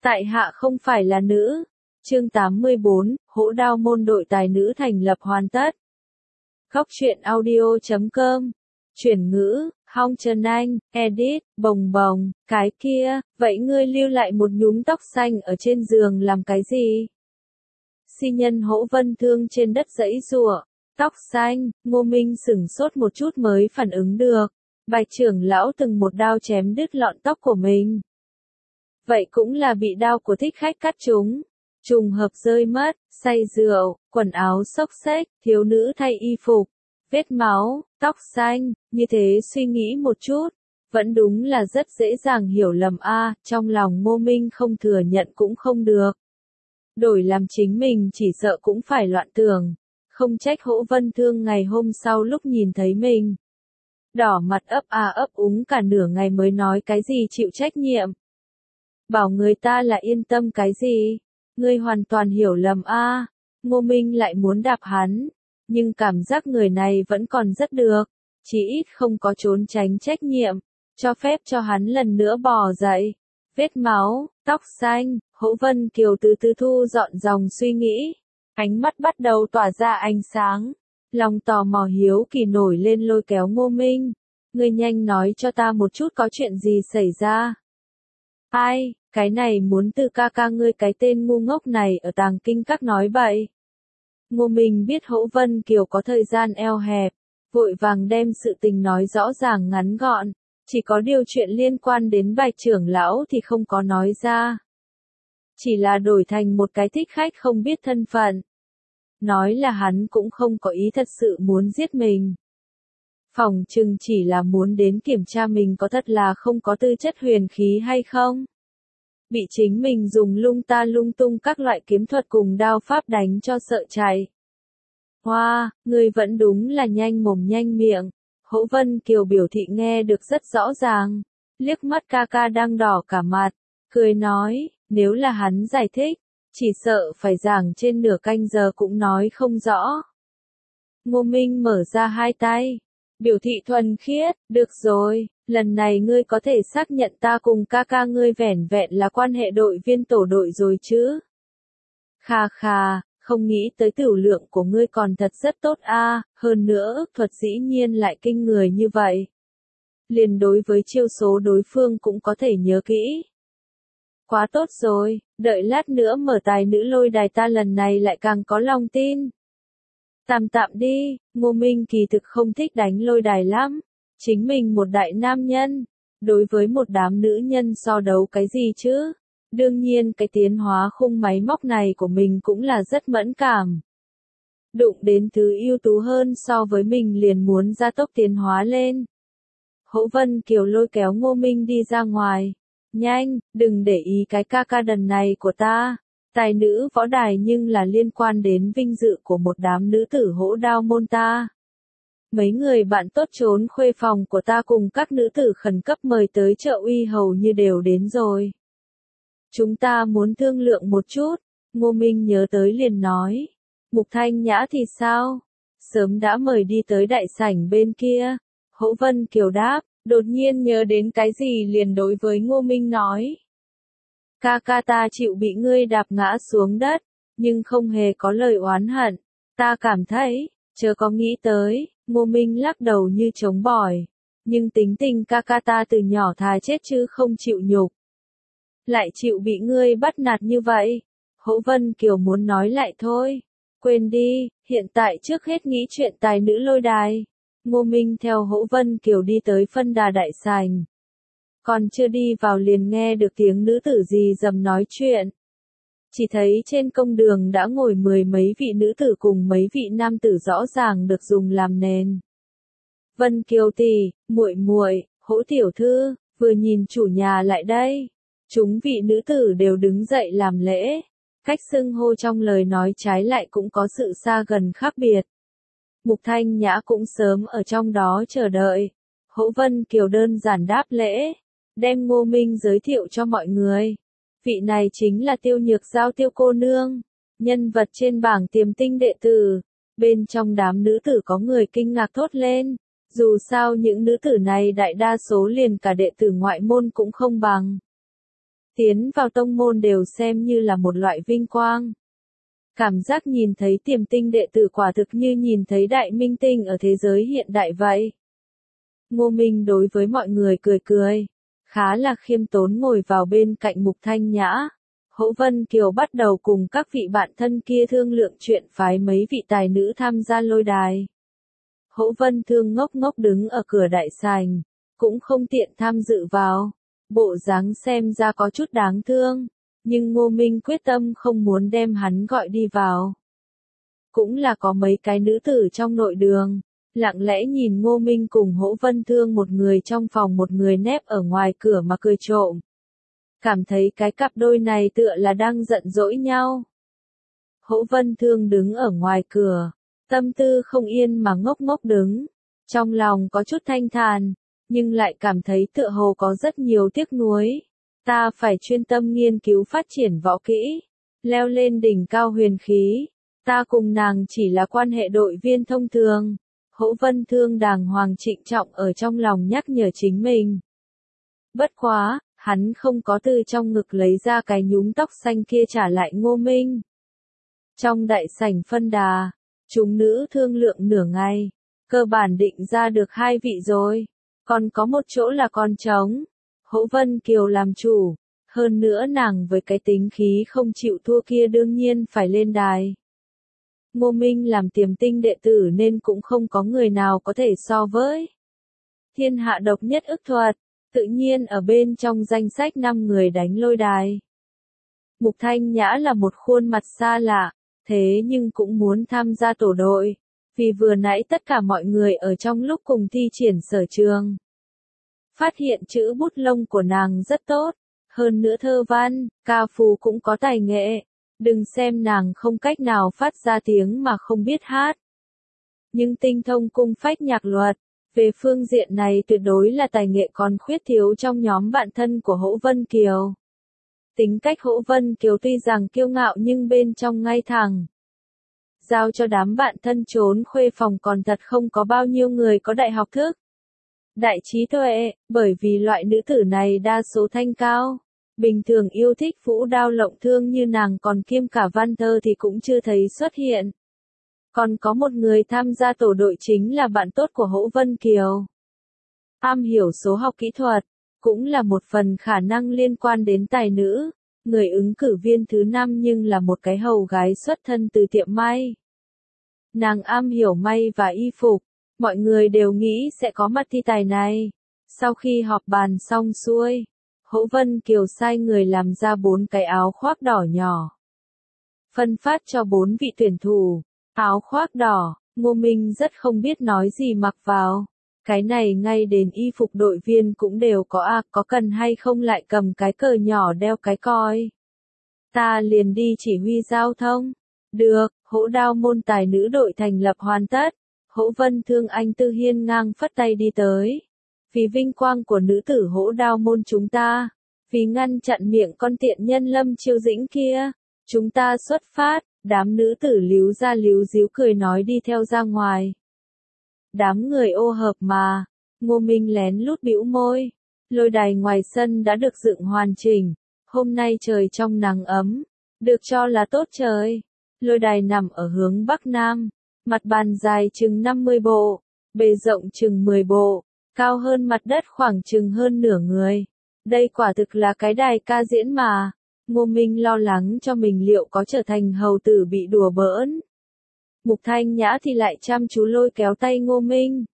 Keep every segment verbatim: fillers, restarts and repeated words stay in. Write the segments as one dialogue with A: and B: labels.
A: Tại hạ không phải là nữ. Chương tám mươi bốn, Hỗ Đao môn đội tài nữ thành lập hoàn tất. Góc truyện audio chấm com. Chuyển ngữ, Hong Trần Anh, edit, bồng bồng, cái kia, vậy ngươi lưu lại một nhúm tóc xanh ở trên giường làm cái gì? Si nhân Hỗ Vân Thương trên đất giãy giụa, tóc xanh, Ngô Minh sửng sốt một chút mới phản ứng được. Bạch trưởng lão từng một đao chém đứt lọn tóc của mình. Vậy cũng là bị đao của thích khách cắt trúng. Trùng hợp rơi mất, say rượu, quần áo xốc xếch, thiếu nữ thay y phục, vết máu, tóc xanh, như thế suy nghĩ một chút, vẫn đúng là rất dễ dàng hiểu lầm a, trong lòng Ngô Minh không thừa nhận cũng không được. Đổi làm chính mình chỉ sợ cũng phải loạn tưởng, không trách Hỗ Vân Thương ngày hôm sau lúc nhìn thấy mình. Đỏ mặt ấp a ấp úng cả nửa ngày mới nói cái gì chịu trách nhiệm. Bảo người ta là yên tâm cái gì? Ngươi hoàn toàn hiểu lầm a. À. Ngô Minh lại muốn đạp hắn, nhưng cảm giác người này vẫn còn rất được, chỉ ít không có trốn tránh trách nhiệm, cho phép cho hắn lần nữa bò dậy. Vết máu, tóc xanh, Hỗ Vân Kiều từ từ thu dọn dòng suy nghĩ, ánh mắt bắt đầu tỏa ra ánh sáng, lòng tò mò hiếu kỳ nổi lên lôi kéo Ngô Minh. Ngươi nhanh nói cho ta một chút có chuyện gì xảy ra. Ai, cái này muốn từ ca ca ngươi cái tên ngu ngốc này ở Tàng Kinh Các nói bậy. Ngô Minh biết Hỗ Vân Kiều có thời gian eo hẹp, vội vàng đem sự tình nói rõ ràng ngắn gọn, chỉ có điều chuyện liên quan đến Bạch trưởng lão thì không có nói ra. Chỉ là đổi thành một cái thích khách không biết thân phận. Nói là hắn cũng không có ý thật sự muốn giết mình. Phòng chừng chỉ là muốn đến kiểm tra mình có thật là không có tư chất huyền khí hay không. Bị chính mình dùng lung ta lung tung các loại kiếm thuật cùng đao pháp đánh cho sợ chạy. Hoa, wow, ngươi vẫn đúng là nhanh mồm nhanh miệng. Hỗ Vân Kiều biểu thị nghe được rất rõ ràng. Liếc mắt ca ca đang đỏ cả mặt. Cười nói, nếu là hắn giải thích, chỉ sợ phải giảng trên nửa canh giờ cũng nói không rõ. Ngô Minh mở ra hai tay. Biểu thị thuần khiết, được rồi, lần này ngươi có thể xác nhận ta cùng ca ca ngươi vẻn vẹn là quan hệ đội viên tổ đội rồi chứ. Kha kha, không nghĩ tới tửu lượng của ngươi còn thật rất tốt a, hơn nữa ước thuật dĩ nhiên lại kinh người như vậy. Liền đối với chiêu số đối phương cũng có thể nhớ kỹ. Quá tốt rồi, đợi lát nữa mở tài nữ lôi đài ta lần này lại càng có lòng tin. Tạm tạm đi, Ngô Minh kỳ thực không thích đánh lôi đài lắm. Chính mình một đại nam nhân, đối với một đám nữ nhân so đấu cái gì chứ? Đương nhiên cái tiến hóa khung máy móc này của mình cũng là rất mẫn cảm. Đụng đến thứ ưu tú hơn so với mình liền muốn gia tốc tiến hóa lên. Hỗ Vân Kiều lôi kéo Ngô Minh đi ra ngoài. Nhanh, đừng để ý cái ca ca đần này của ta. Tài nữ võ đài nhưng là liên quan đến vinh dự của một đám nữ tử Hỗ Đao môn ta. Mấy người bạn tốt trốn khuê phòng của ta cùng các nữ tử khẩn cấp mời tới chợ uy hầu như đều đến rồi. Chúng ta muốn thương lượng một chút, Ngô Minh nhớ tới liền nói. Mục Thanh Nhã thì sao? Sớm đã mời đi tới đại sảnh bên kia. Hỗ Vân Kiều đáp, đột nhiên nhớ đến cái gì liền đối với Ngô Minh nói. Ca ca ta chịu bị ngươi đạp ngã xuống đất, nhưng không hề có lời oán hận. Ta cảm thấy, chớ có nghĩ tới, Ngô Minh lắc đầu như trống bỏi. Nhưng tính tình ca ca ta từ nhỏ thà chết chứ không chịu nhục. Lại chịu bị ngươi bắt nạt như vậy. Hỗ Vân Kiều muốn nói lại thôi. Quên đi, hiện tại trước hết nghĩ chuyện tài nữ lôi đài. Ngô Minh theo Hỗ Vân Kiều đi tới phân đà đại sảnh. Còn chưa đi vào liền nghe được tiếng nữ tử gì dầm nói chuyện. Chỉ thấy trên công đường đã ngồi mười mấy vị nữ tử cùng mấy vị nam tử rõ ràng được dùng làm nền. Vân Kiều tỷ, muội muội, Hỗ tiểu thư, vừa nhìn chủ nhà lại đây. Chúng vị nữ tử đều đứng dậy làm lễ. Cách xưng hô trong lời nói trái lại cũng có sự xa gần khác biệt. Mục Thanh Nhã cũng sớm ở trong đó chờ đợi. Hỗ Vân Kiều đơn giản đáp lễ. Đem Ngô Minh giới thiệu cho mọi người. Vị này chính là Tiêu Nhược Giao Tiêu cô nương, nhân vật trên bảng tiềm tinh đệ tử. Bên trong đám nữ tử có người kinh ngạc thốt lên. Dù sao những nữ tử này đại đa số liền cả đệ tử ngoại môn cũng không bằng. Tiến vào tông môn đều xem như là một loại vinh quang. Cảm giác nhìn thấy tiềm tinh đệ tử quả thực như nhìn thấy đại minh tinh ở thế giới hiện đại vậy. Ngô Minh đối với mọi người cười cười, khá là khiêm tốn ngồi vào bên cạnh Mục Thanh Nhã. Hỗ Vân Kiều bắt đầu cùng các vị bạn thân kia thương lượng chuyện phái mấy vị tài nữ tham gia lôi đài. Hỗ Vân Thương ngốc ngốc đứng ở cửa đại sảnh, cũng không tiện tham dự vào. Bộ dáng xem ra có chút đáng thương, nhưng Ngô Minh quyết tâm không muốn đem hắn gọi đi vào. Cũng là có mấy cái nữ tử trong nội đường, lặng lẽ nhìn Ngô Minh cùng Hỗ Vân Thương một người trong phòng một người nép ở ngoài cửa mà cười trộm. Cảm thấy cái cặp đôi này tựa là đang giận dỗi nhau. Hỗ Vân Thương đứng ở ngoài cửa, tâm tư không yên mà ngốc ngốc đứng, trong lòng có chút thanh thản, nhưng lại cảm thấy tựa hồ có rất nhiều tiếc nuối. Ta phải chuyên tâm nghiên cứu phát triển võ kỹ, leo lên đỉnh cao huyền khí. Ta cùng nàng chỉ là quan hệ đội viên thông thường. Hỗ Vân Thương đàng hoàng trịnh trọng ở trong lòng nhắc nhở chính mình. Bất quá, hắn không có từ trong ngực lấy ra cái nhúm tóc xanh kia trả lại Ngô Minh. Trong đại sảnh phân đà, chúng nữ thương lượng nửa ngày, cơ bản định ra được hai vị rồi, còn có một chỗ là con trống. Hỗ Vân Kiều làm chủ, hơn nữa nàng với cái tính khí không chịu thua kia đương nhiên phải lên đài. Ngô Minh làm tiềm tinh đệ tử nên cũng không có người nào có thể so với. Thiên hạ độc nhất ức thuật, tự nhiên ở bên trong danh sách năm người đánh lôi đài. Mục Thanh Nhã là một khuôn mặt xa lạ, thế nhưng cũng muốn tham gia tổ đội, vì vừa nãy tất cả mọi người ở trong lúc cùng thi triển sở trường. Phát hiện chữ bút lông của nàng rất tốt, hơn nữa thơ văn, ca phú cũng có tài nghệ. Đừng xem nàng không cách nào phát ra tiếng mà không biết hát. Nhưng tinh thông cung phách nhạc luật, về phương diện này tuyệt đối là tài nghệ còn khuyết thiếu trong nhóm bạn thân của Hỗ Vân Kiều. Tính cách Hỗ Vân Kiều tuy rằng kiêu ngạo nhưng bên trong ngay thẳng. Giao cho đám bạn thân trốn khuê phòng còn thật không có bao nhiêu người có đại học thức. Đại trí tuệ, bởi vì loại nữ tử này đa số thanh cao. Bình thường yêu thích vũ đao lộng thương như nàng còn kiêm cả văn thơ thì cũng chưa thấy xuất hiện. Còn có một người tham gia tổ đội chính là bạn tốt của Hỗ Vân Kiều. Am hiểu số học kỹ thuật, cũng là một phần khả năng liên quan đến tài nữ. Người ứng cử viên thứ năm nhưng là một cái hầu gái xuất thân từ tiệm may. Nàng am hiểu may và y phục, mọi người đều nghĩ sẽ có mặt thi tài này. Sau khi họp bàn xong xuôi, Hỗ Vân Kiều sai người làm ra bốn cái áo khoác đỏ nhỏ. Phân phát cho bốn vị tuyển thủ. Áo khoác đỏ, Ngô Minh rất không biết nói gì mặc vào. Cái này ngay đến y phục đội viên cũng đều có à, có cần hay không lại cầm cái cờ nhỏ đeo cái coi. Ta liền đi chỉ huy giao thông. Được, Hỗ Đao môn tài nữ đội thành lập hoàn tất. Hỗ Vân Thương Anh Tư hiên ngang phất tay đi tới. Vì vinh quang của nữ tử Hỗ Đao môn chúng ta, vì ngăn chặn miệng con tiện nhân Lâm Chiêu Dĩnh kia, chúng ta xuất phát. Đám nữ tử líu ra líu díu cười nói đi theo ra ngoài. Đám người ô hợp mà, Ngô Minh lén lút bĩu môi. Lôi đài ngoài sân đã được dựng hoàn chỉnh. Hôm nay trời trong nắng ấm, được cho là tốt trời. Lôi đài nằm ở hướng Bắc Nam, mặt bàn dài chừng năm mươi bộ, bề rộng chừng mười bộ, cao hơn mặt đất khoảng chừng hơn nửa người. Đây quả thực là cái đài ca diễn mà. Ngô Minh lo lắng cho mình liệu có trở thành hầu tử bị đùa bỡn. Mục Thanh Nhã thì lại chăm chú lôi kéo tay Ngô Minh.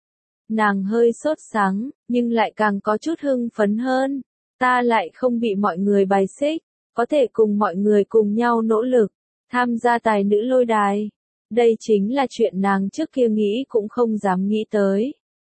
A: Nàng hơi sốt sắng, nhưng lại càng có chút hưng phấn hơn. Ta lại không bị mọi người bài xích, có thể cùng mọi người cùng nhau nỗ lực, tham gia tài nữ lôi đài. Đây chính là chuyện nàng trước kia nghĩ cũng không dám nghĩ tới.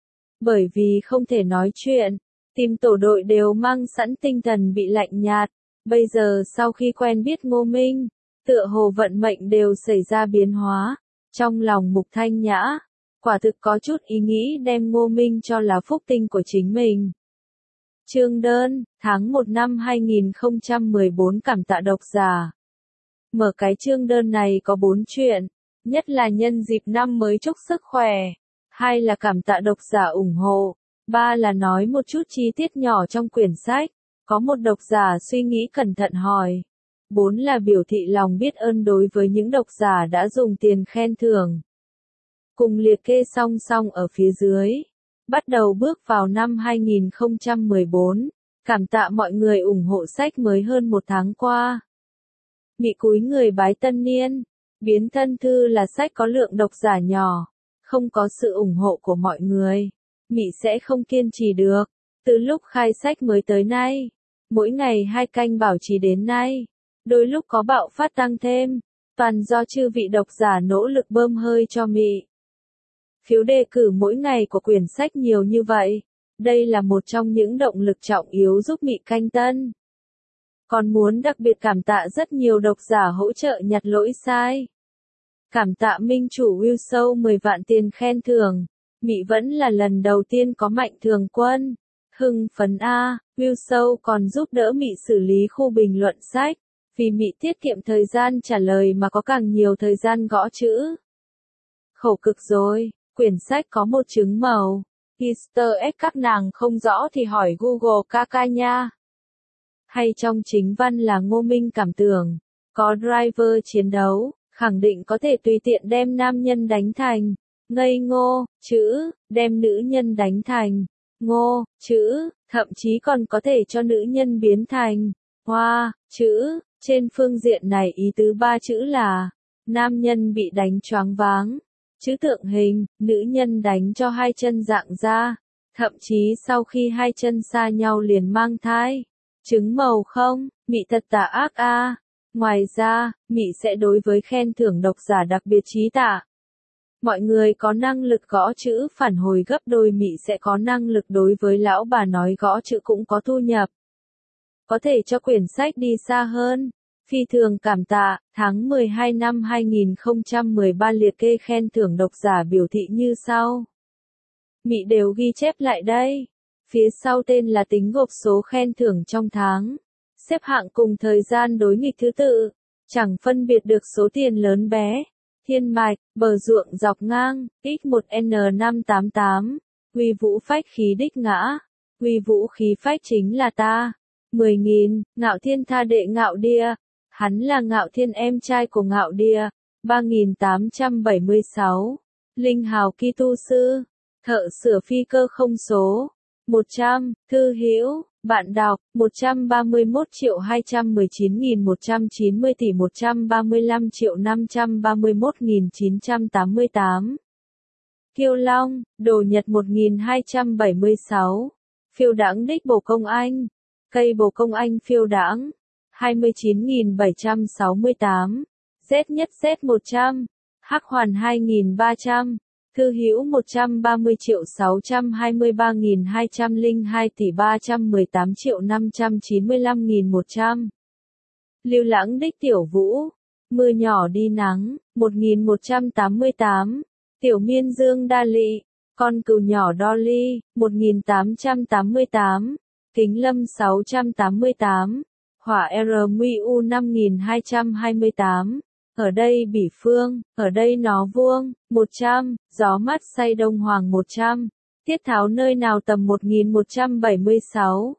A: Bởi vì không thể nói chuyện, tìm tổ đội đều mang sẵn tinh thần bị lạnh nhạt. Bây giờ sau khi quen biết Ngô Minh, tựa hồ vận mệnh đều xảy ra biến hóa. Trong lòng Mục Thanh Nhã, quả thực có chút ý nghĩ đem Ngô Minh cho là phúc tinh của chính mình. Chương đơn, tháng một năm hai nghìn không trăm mười bốn cảm tạ độc giả. Mở cái chương đơn này có bốn chuyện, nhất là nhân dịp năm mới chúc sức khỏe, hai là cảm tạ độc giả ủng hộ, ba là nói một chút chi tiết nhỏ trong quyển sách. Có một độc giả suy nghĩ cẩn thận hỏi. Bốn là biểu thị lòng biết ơn đối với những độc giả đã dùng tiền khen thưởng. Cùng liệt kê song song ở phía dưới. Bắt đầu bước vào năm hai nghìn không trăm mười bốn. Cảm tạ mọi người ủng hộ sách mới hơn một tháng qua. Mị cúi người bái tân niên. Biến thân thư là sách có lượng độc giả nhỏ. Không có sự ủng hộ của mọi người. Mị sẽ không kiên trì được. Từ lúc khai sách mới tới nay. Mỗi ngày hai canh bảo trì đến nay. Đôi lúc có bạo phát tăng thêm. Toàn do chư vị độc giả nỗ lực bơm hơi cho Mị. Phiếu đề cử mỗi ngày của quyển sách nhiều như vậy. Đây là một trong những động lực trọng yếu giúp Mị canh tân. Còn muốn đặc biệt cảm tạ rất nhiều độc giả hỗ trợ nhặt lỗi sai. Cảm tạ minh chủ Will Show mười vạn tiền khen thưởng. Mị vẫn là lần đầu tiên có mạnh thường quân. Hưng phấn A, Will Show còn giúp đỡ Mị xử lý khu bình luận sách. Vì Mị tiết kiệm thời gian trả lời mà có càng nhiều thời gian gõ chữ. Khổ cực rồi, quyển sách có một chứng màu. Easter egg các nàng không rõ thì hỏi Google Kaka nha. Hay trong chính văn là Ngô Minh cảm tưởng. Có driver chiến đấu, khẳng định có thể tùy tiện đem nam nhân đánh thành. Ngây ngô, chữ, đem nữ nhân đánh thành. Ngô, chữ, thậm chí còn có thể cho nữ nhân biến thành. Hoa, chữ, trên phương diện này ý tứ ba chữ là. Nam nhân bị đánh choáng váng. Chữ tượng hình, nữ nhân đánh cho hai chân dạng ra. Thậm chí sau khi hai chân xa nhau liền mang thai. Chứng màu không, Mị thật tà ác a. Ngoài ra, Mị sẽ đối với khen thưởng độc giả đặc biệt trí tạ. Mọi người có năng lực gõ chữ phản hồi gấp đôi, Mị sẽ có năng lực đối với lão bà nói gõ chữ cũng có thu nhập. Có thể cho quyển sách đi xa hơn. Phi thường cảm tạ, tháng mười hai năm hai nghìn không trăm mười ba liệt kê khen thưởng độc giả biểu thị như sau. Mị đều ghi chép lại đây. Phía sau tên là tính gộp số khen thưởng trong tháng. Xếp hạng cùng thời gian đối nghịch thứ tự. Chẳng phân biệt được số tiền lớn bé. Thiên mạch, bờ ruộng dọc ngang, x một n năm tám tám. Huy vũ phách khí đích ngã. Huy vũ khí phách chính là ta. mười nghìn, Ngạo Thiên tha đệ Ngạo Đia. Hắn là Ngạo Thiên em trai của Ngạo Đia. ba nghìn tám trăm bảy mươi sáu. Linh hào Kitô sư. Thợ sửa phi cơ không số. một trăm, thư hữu, bạn đọc, một trăm ba mươi mốt triệu hai trăm mười chín nghìn một trăm chín mươi tỷ một trăm ba mươi lăm triệu năm trăm ba mươi mốt nghìn chín trăm tám mươi tám. Kiêu Long, Đồ Nhật một nghìn hai trăm bảy mươi sáu. Phiêu đãng đích bổ công anh. Cây bổ công anh phiêu đãng. hai mươi chín nghìn bảy trăm sáu mươi tám. Z nhất Z một trăm. Hắc hoàn hai nghìn ba trăm. Thư hữu một trăm ba mươi triệu sáu trăm hai mươi ba nghìn hai trăm lẻ hai tỷ ba trăm mười tám triệu năm trăm chín mươi lăm nghìn một trăm. Lưu lãng đích tiểu vũ. Mưa nhỏ đi nắng, một nghìn một trăm tám mươi tám. Tiểu miên dương đa lị. Con cừu nhỏ Dolly, một nghìn tám trăm tám mươi tám. Kính lâm sáu trăm tám mươi tám. Hỏa R M U năm nghìn hai trăm hai mươi tám. Ở đây Bỉ Phương, ở đây nó vuông, một trăm, gió mát say Đông Hoàng một trăm, Tiết Tháo nơi nào tầm một nghìn một trăm bảy mươi sáu.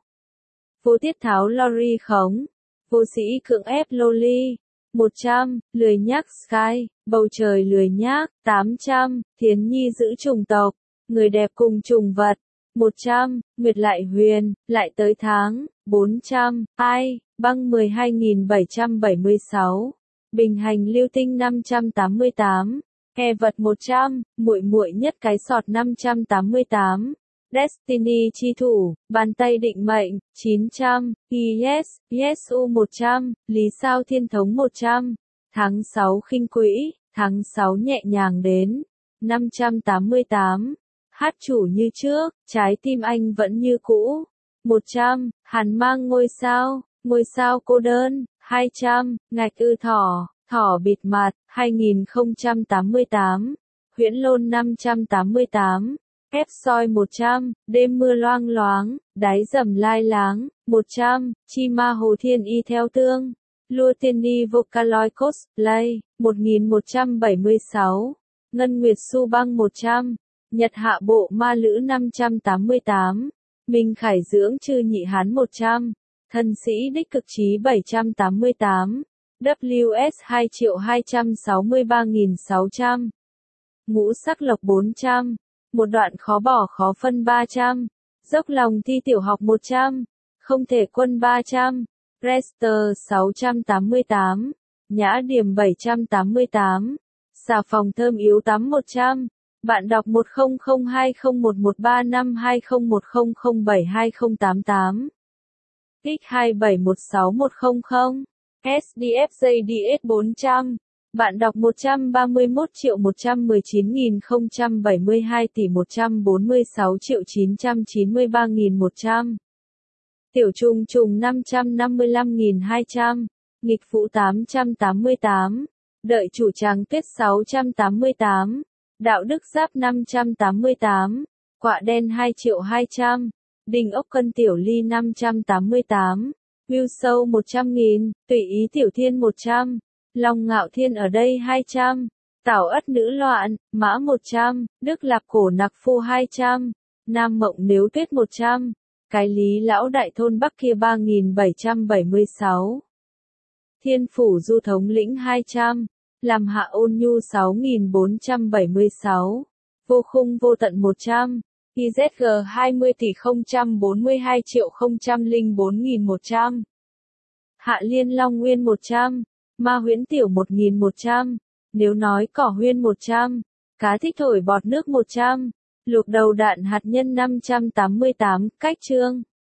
A: Vô Tiết Tháo Lori khống, vô sĩ cưỡng ép Loli, một trăm, lười nhác Sky, bầu trời lười nhác, tám trăm, Thiến Nhi giữ chủng tộc, người đẹp cùng chủng vật, một trăm, Nguyệt lại huyền, lại tới tháng, bốn trăm, ai, băng mười hai nghìn bảy trăm bảy mươi sáu. Bình hành lưu tinh năm trăm tám mươi tám, he vật một trăm, muội muội nhất cái sọt năm trăm tám mươi tám, Destiny chi thủ, bàn tay định mệnh, chín trăm, yes, yes u một trăm, lý sao thiên thống một trăm, tháng sáu khinh quỹ, tháng sáu nhẹ nhàng đến, năm trăm tám mươi tám, hát chủ như trước, trái tim anh vẫn như cũ, một trăm, hàn mang ngôi sao, ngôi sao cô đơn, hai trăm, ngạch ư thỏ, thỏ bịt mặt, hai nghìn không trăm tám mươi tám, huyễn lôn năm trăm tám mươi tám, ép soi một trăm, đêm mưa loang loáng, đáy dầm lai láng, một trăm, chi ma hồ thiên y theo tương, lua tiên ni Vocaloid cosplay, một nghìn một trăm bảy mươi sáu, ngân nguyệt su băng một trăm, nhật hạ bộ ma lữ năm trăm tám mươi tám, minh khải dưỡng chư nhị hán một trăm, Thân sĩ đích cực trí bảy trăm tám mươi tám, W S hai triệu hai trăm sáu mươi ba nghìn sáu trăm. Ngũ sắc lộc bốn trăm, một đoạn khó bỏ khó phân ba trăm, dốc lòng thi tiểu học một trăm, không thể quân ba trăm, Rester sáu trăm tám mươi tám, Nhã điểm bảy trăm tám mươi tám, xà phòng thơm yếu tắm một trăm. Bạn đọc một không không hai không một một ba năm hai không một không không bảy hai không tám tám. X hai bảy một sáu một không không. S D F J D S bốn trăm. Bạn đọc một trăm ba mươi mốt triệu một trăm mười chín nghìn không trăm bảy mươi hai tỷ một trăm bốn mươi sáu triệu chín trăm chín mươi ba nghìn một trăm. Tiểu trùng trùng năm trăm năm mươi lăm nghìn hai trăm. Nghịch phụ tám trăm tám mươi tám. Đợi chủ tràng tuyết sáu trăm tám mươi tám. Đạo đức giáp năm trăm tám mươi tám. Quạ đen hai triệu hai trăm. Đinh ốc cân tiểu ly năm trăm tám mươi tám. View sâu một trăm nghìn. Tùy ý tiểu thiên một trăm. Long ngạo thiên ở đây hai trăm. Tảo ất nữ loạn, mã một trăm. Đức lạp cổ nặc phu hai trăm. Nam mộng nếu tuyết một trăm. Cái lý lão đại thôn bắc kia ba nghìn bảy trăm bảy mươi sáu. Thiên phủ du thống lĩnh hai trăm. Làm hạ ôn nhu sáu nghìn bốn trăm bảy mươi sáu. Vô khung vô tận một trăm. I Z G hai mươi tỷ không trăm bốn mươi hai triệu không trăm lẻ bốn nghìn một trăm. Hạ liên long nguyên một trăm. Ma huyễn tiểu một nghìn một trăm. Nếu nói cỏ huyên một trăm. Cá thích thổi bọt nước một trăm. Luộc đầu đạn hạt nhân năm trăm tám mươi tám. Cách chương